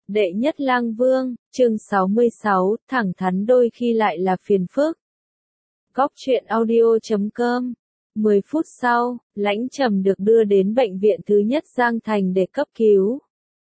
Đệ nhất lang vương, chương 66, thẳng thắn đôi khi lại là phiền phức. Góc truyện audio.com 10 phút sau, Lãnh Trầm được đưa đến bệnh viện thứ nhất Giang Thành để cấp cứu.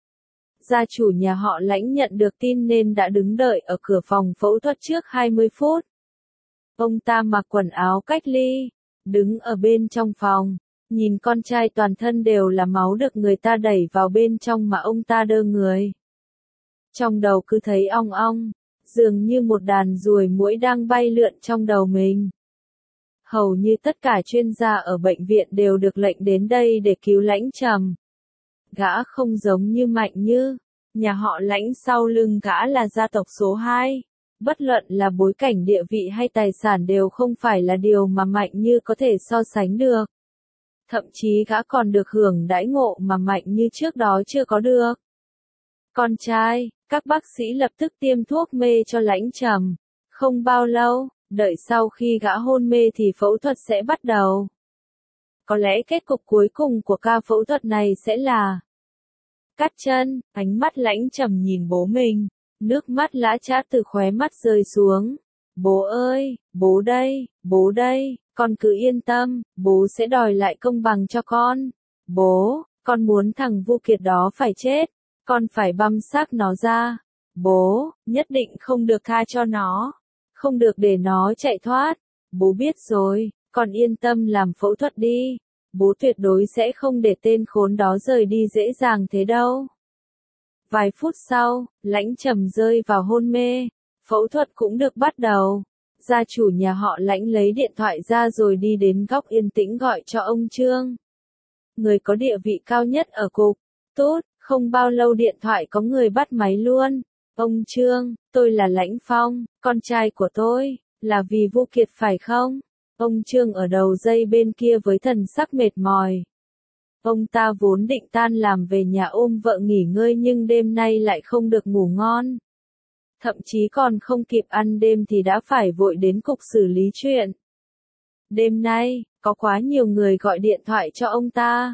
Gia chủ nhà họ Lãnh nhận được tin nên đã đứng đợi ở cửa phòng phẫu thuật trước 20 phút. Ông ta mặc quần áo cách ly, đứng ở bên trong phòng, nhìn con trai toàn thân đều là máu được người ta đẩy vào bên trong mà ông ta đơ người. Trong đầu cứ thấy ong ong, dường như một đàn ruồi muỗi đang bay lượn trong đầu mình. Hầu như tất cả chuyên gia ở bệnh viện đều được lệnh đến đây để cứu Lãnh Trầm. Gã không giống như Mạnh Như, nhà họ Lãnh sau lưng gã là gia tộc số 2. Bất luận là bối cảnh địa vị hay tài sản đều không phải là điều mà Mạnh Như có thể so sánh được. Thậm chí gã còn được hưởng đãi ngộ mà Mạnh Như trước đó chưa có được. Con trai, các bác sĩ lập tức tiêm thuốc mê cho Lãnh Trầm. Không bao lâu, đợi sau khi gã hôn mê thì phẫu thuật sẽ bắt đầu. Có lẽ kết cục cuối cùng của ca phẫu thuật này sẽ là cắt chân. Ánh mắt Lãnh Trầm nhìn bố mình, nước mắt lã chã từ khóe mắt rơi xuống. Bố ơi, bố đây, con cứ yên tâm, bố sẽ đòi lại công bằng cho con. Bố, con muốn thằng Vu Kiệt đó phải chết, con phải băm xác nó ra. Bố, nhất định không được tha cho nó, không được để nó chạy thoát. Bố biết rồi, con yên tâm làm phẫu thuật đi. Bố tuyệt đối sẽ không để tên khốn đó rời đi dễ dàng thế đâu. Vài phút sau, Lãnh Trầm rơi vào hôn mê. Phẫu thuật cũng được bắt đầu. Gia chủ nhà họ Lãnh lấy điện thoại ra rồi đi đến góc yên tĩnh gọi cho ông Trương. Người có địa vị cao nhất ở cục. Tốt, không bao lâu điện thoại có người bắt máy luôn. Ông Trương, tôi là Lãnh Phong, con trai của tôi, là vì Vu Kiệt phải không? Ông Trương ở đầu dây bên kia với thần sắc mệt mỏi. Ông ta vốn định tan làm về nhà ôm vợ nghỉ ngơi nhưng đêm nay lại không được ngủ ngon. Thậm chí còn không kịp ăn đêm thì đã phải vội đến cục xử lý chuyện. Đêm nay, có quá nhiều người gọi điện thoại cho ông ta.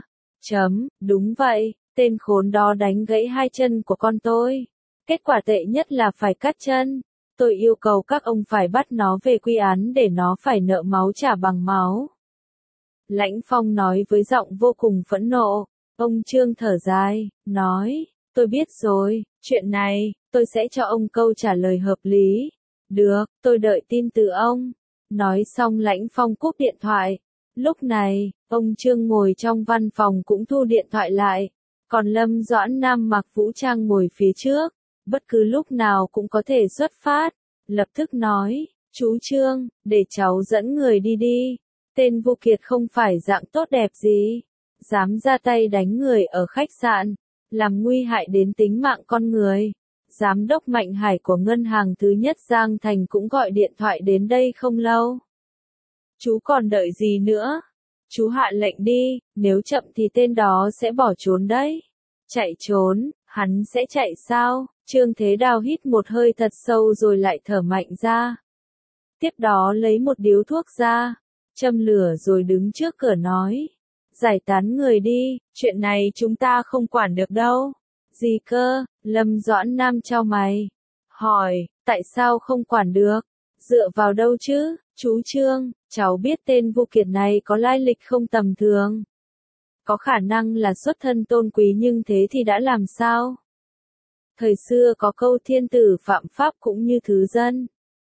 Đúng vậy, tên khốn đó đánh gãy 2 chân của con tôi. Kết quả tệ nhất là phải cắt chân. Tôi yêu cầu các ông phải bắt nó về quy án để nó phải nợ máu trả bằng máu. Lãnh Phong nói với giọng vô cùng phẫn nộ. Ông Trương thở dài, nói, tôi biết rồi, chuyện này, tôi sẽ cho ông câu trả lời hợp lý. Được, tôi đợi tin từ ông. Nói xong Lãnh Phong cúp điện thoại. Lúc này, ông Trương ngồi trong văn phòng cũng thu điện thoại lại. Còn Lâm Doãn Nam mặc vũ trang ngồi phía trước. Bất cứ lúc nào cũng có thể xuất phát. Lập tức nói, chú Trương, để cháu dẫn người đi đi. Tên Vu Kiệt không phải dạng tốt đẹp gì. Dám ra tay đánh người ở khách sạn. Làm nguy hại đến tính mạng con người. Giám đốc Mạnh Hải của ngân hàng thứ nhất Giang Thành cũng gọi điện thoại đến đây không lâu. Chú còn đợi gì nữa? Chú hạ lệnh đi, nếu chậm thì tên đó sẽ bỏ trốn đấy. Chạy trốn, hắn sẽ chạy sao? Trương Thế Đào hít một hơi thật sâu rồi lại thở mạnh ra. Tiếp đó lấy một điếu thuốc ra, châm lửa rồi đứng trước cửa nói. Giải tán người đi, chuyện này chúng ta không quản được đâu. Gì cơ? Lâm Doãn Nam chau mày. Hỏi, tại sao không quản được? Dựa vào đâu chứ? Chú Trương, cháu biết tên Vu Kiệt này có lai lịch không tầm thường. Có khả năng là xuất thân tôn quý nhưng thế thì đã làm sao? Thời xưa có câu thiên tử phạm pháp cũng như thứ dân.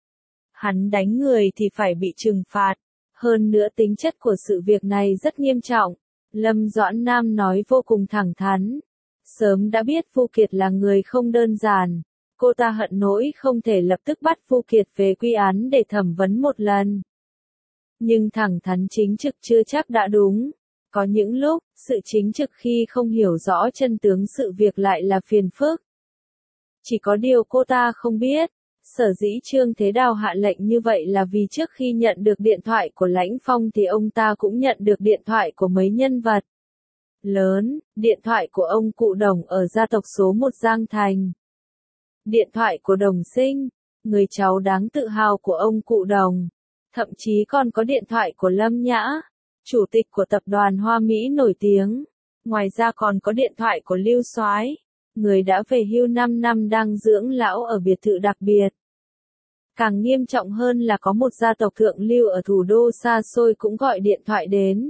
Hắn đánh người thì phải bị trừng phạt. Hơn nữa tính chất của sự việc này rất nghiêm trọng. Lâm Doãn Nam nói vô cùng thẳng thắn. Sớm đã biết Vu Kiệt là người không đơn giản. Cô ta hận nỗi không thể lập tức bắt Vu Kiệt về quy án để thẩm vấn một lần. Nhưng thẳng thắn chính trực chưa chắc đã đúng. Có những lúc, sự chính trực khi không hiểu rõ chân tướng sự việc lại là phiền phức. Chỉ có điều cô ta không biết. Sở dĩ Trương Thế Đào hạ lệnh như vậy là vì trước khi nhận được điện thoại của Lãnh Phong thì ông ta cũng nhận được điện thoại của mấy nhân vật lớn, điện thoại của ông cụ Đồng ở gia tộc số 1 Giang Thành. Điện thoại của Đồng Sinh, người cháu đáng tự hào của ông cụ Đồng. Thậm chí còn có điện thoại của Lâm Nhã, chủ tịch của tập đoàn Hoa Mỹ nổi tiếng. Ngoài ra còn có điện thoại của Lưu Soái, người đã về hưu 5 năm đang dưỡng lão ở biệt thự đặc biệt. Càng nghiêm trọng hơn là có một gia tộc thượng lưu ở thủ đô xa xôi cũng gọi điện thoại đến.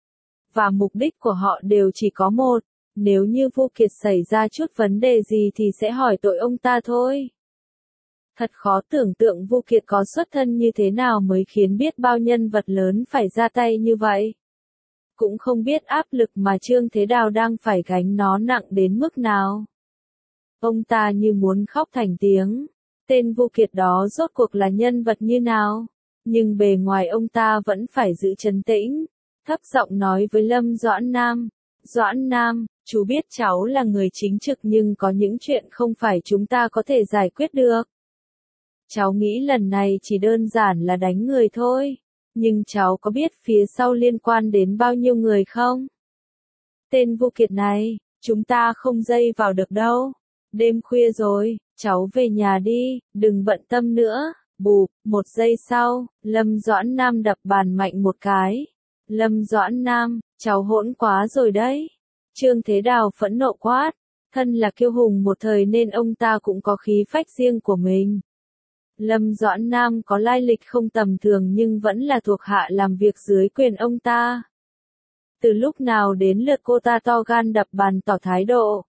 Và mục đích của họ đều chỉ có một, nếu như Vu Kiệt xảy ra chút vấn đề gì thì sẽ hỏi tội ông ta thôi. Thật khó tưởng tượng Vu Kiệt có xuất thân như thế nào mới khiến biết bao nhân vật lớn phải ra tay như vậy. Cũng không biết áp lực mà Trương Thế Đào đang phải gánh nó nặng đến mức nào. Ông ta như muốn khóc thành tiếng. Tên Vu Kiệt đó rốt cuộc là nhân vật như nào? Nhưng bề ngoài ông ta vẫn phải giữ trấn tĩnh. Thấp giọng nói với Lâm Doãn Nam. Doãn Nam, chú biết cháu là người chính trực nhưng có những chuyện không phải chúng ta có thể giải quyết được. Cháu nghĩ lần này chỉ đơn giản là đánh người thôi. Nhưng cháu có biết phía sau liên quan đến bao nhiêu người không? Tên Vu Kiệt này, chúng ta không dây vào được đâu. Đêm khuya rồi, cháu về nhà đi, đừng bận tâm nữa. Bụp, 1 giây sau, Lâm Doãn Nam đập bàn mạnh một cái. Lâm Doãn Nam, cháu hỗn quá rồi đấy. Trương Thế Đào phẫn nộ quát. Thân là kiêu hùng một thời nên ông ta cũng có khí phách riêng của mình. Lâm Doãn Nam có lai lịch không tầm thường nhưng vẫn là thuộc hạ làm việc dưới quyền ông ta. Từ lúc nào đến lượt cô ta to gan đập bàn tỏ thái độ.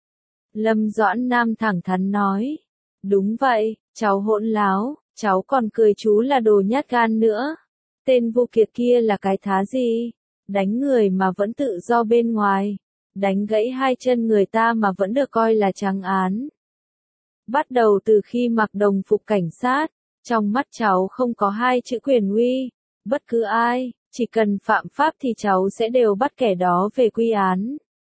Lâm Doãn Nam thẳng thắn nói. Đúng vậy, cháu hỗn láo, cháu còn cười chú là đồ nhát gan nữa. Tên Vu Kiệt kia là cái thá gì? Đánh người mà vẫn tự do bên ngoài. Đánh gãy 2 chân người ta mà vẫn được coi là trắng án. Bắt đầu từ khi mặc đồng phục cảnh sát, trong mắt cháu không có 2 chữ quyền uy. Bất cứ ai, chỉ cần phạm pháp thì cháu sẽ đều bắt kẻ đó về quy án.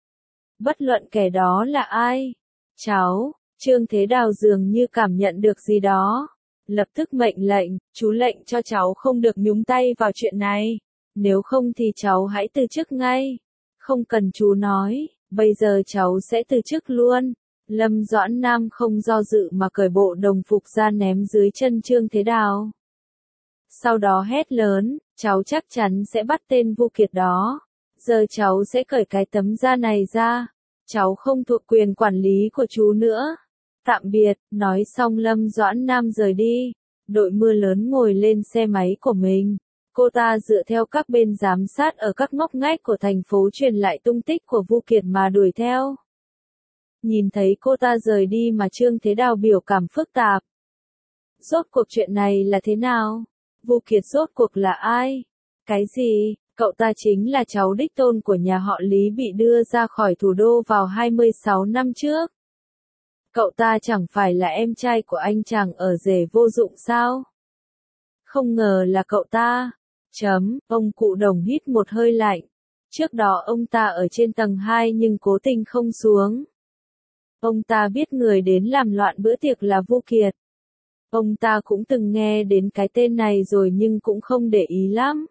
Bất luận kẻ đó là ai. Cháu, Trương Thế Đào dường như cảm nhận được gì đó. Lập tức mệnh lệnh, chú lệnh cho cháu không được nhúng tay vào chuyện này. Nếu không thì cháu hãy từ chức ngay. Không cần chú nói, bây giờ cháu sẽ từ chức luôn. Lâm Doãn Nam không do dự mà cởi bộ đồng phục ra ném dưới chân Trương Thế Đào. Sau đó hét lớn, cháu chắc chắn sẽ bắt tên Vu Kiệt đó. Giờ cháu sẽ cởi cái tấm da này ra. Cháu không thuộc quyền quản lý của chú nữa. Tạm biệt, nói xong Lâm Doãn Nam rời đi. Đội mưa lớn ngồi lên xe máy của mình. Cô ta dựa theo các bên giám sát ở các ngóc ngách của thành phố truyền lại tung tích của Vu Kiệt mà đuổi theo. Nhìn thấy cô ta rời đi mà Trương Thế Đào biểu cảm phức tạp. Rốt cuộc chuyện này là thế nào? Vu Kiệt rốt cuộc là ai? Cái gì? Cậu ta chính là cháu đích tôn của nhà họ Lý bị đưa ra khỏi thủ đô vào 26 năm trước. Cậu ta chẳng phải là em trai của anh chàng ở rể vô dụng sao? Không ngờ là cậu ta. Ông cụ Đồng hít một hơi lạnh. Trước đó ông ta ở trên tầng 2 nhưng cố tình không xuống. Ông ta biết người đến làm loạn bữa tiệc là Vu Kiệt. Ông ta cũng từng nghe đến cái tên này rồi nhưng cũng không để ý lắm.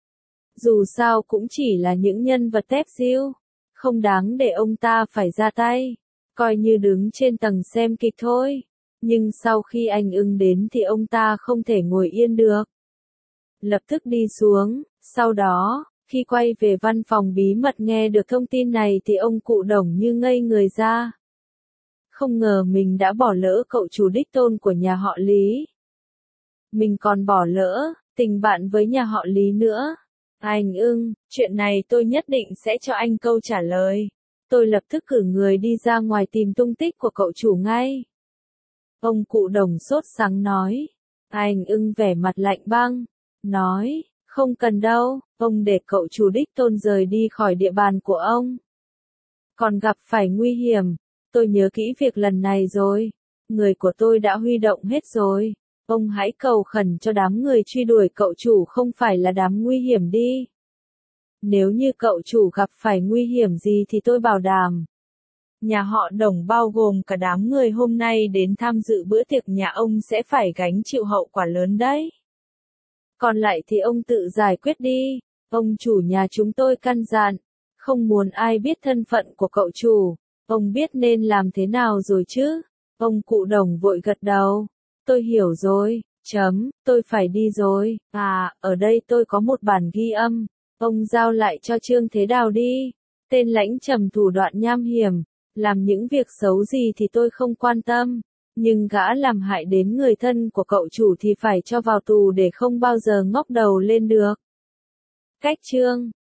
Dù sao cũng chỉ là những nhân vật tép diêu, không đáng để ông ta phải ra tay, coi như đứng trên tầng xem kịch thôi. Nhưng sau khi anh Ưng đến thì ông ta không thể ngồi yên được. Lập tức đi xuống, sau đó, khi quay về văn phòng bí mật nghe được thông tin này thì ông cụ Đồng như ngây người ra. Không ngờ mình đã bỏ lỡ cậu chủ đích tôn của nhà họ Lý. Mình còn bỏ lỡ tình bạn với nhà họ Lý nữa. Anh Ưng, chuyện này tôi nhất định sẽ cho anh câu trả lời. Tôi lập tức cử người đi ra ngoài tìm tung tích của cậu chủ ngay. Ông cụ Đồng sốt sắng nói. Anh Ưng vẻ mặt lạnh băng. Nói, không cần đâu, ông để cậu chủ đích tôn rời đi khỏi địa bàn của ông. Còn gặp phải nguy hiểm. Tôi nhớ kỹ việc lần này rồi. Người của tôi đã huy động hết rồi. Ông hãy cầu khẩn cho đám người truy đuổi cậu chủ không phải là đám nguy hiểm đi. Nếu như cậu chủ gặp phải nguy hiểm gì thì tôi bảo đảm. Nhà họ Đồng bao gồm cả đám người hôm nay đến tham dự bữa tiệc nhà ông sẽ phải gánh chịu hậu quả lớn đấy. Còn lại thì ông tự giải quyết đi. Ông chủ nhà chúng tôi căn dặn. Không muốn ai biết thân phận của cậu chủ. Ông biết nên làm thế nào rồi chứ? Ông cụ Đồng vội gật đầu. Tôi hiểu rồi, tôi phải đi rồi. À, ở đây tôi có một bản ghi âm. Ông giao lại cho Trương Thế Đào đi. Tên lãnh trầm thủ đoạn nham hiểm. làm những việc xấu gì thì tôi không quan tâm, nhưng gã làm hại đến người thân của cậu chủ thì phải cho vào tù để không bao giờ ngóc đầu lên được. Cách chương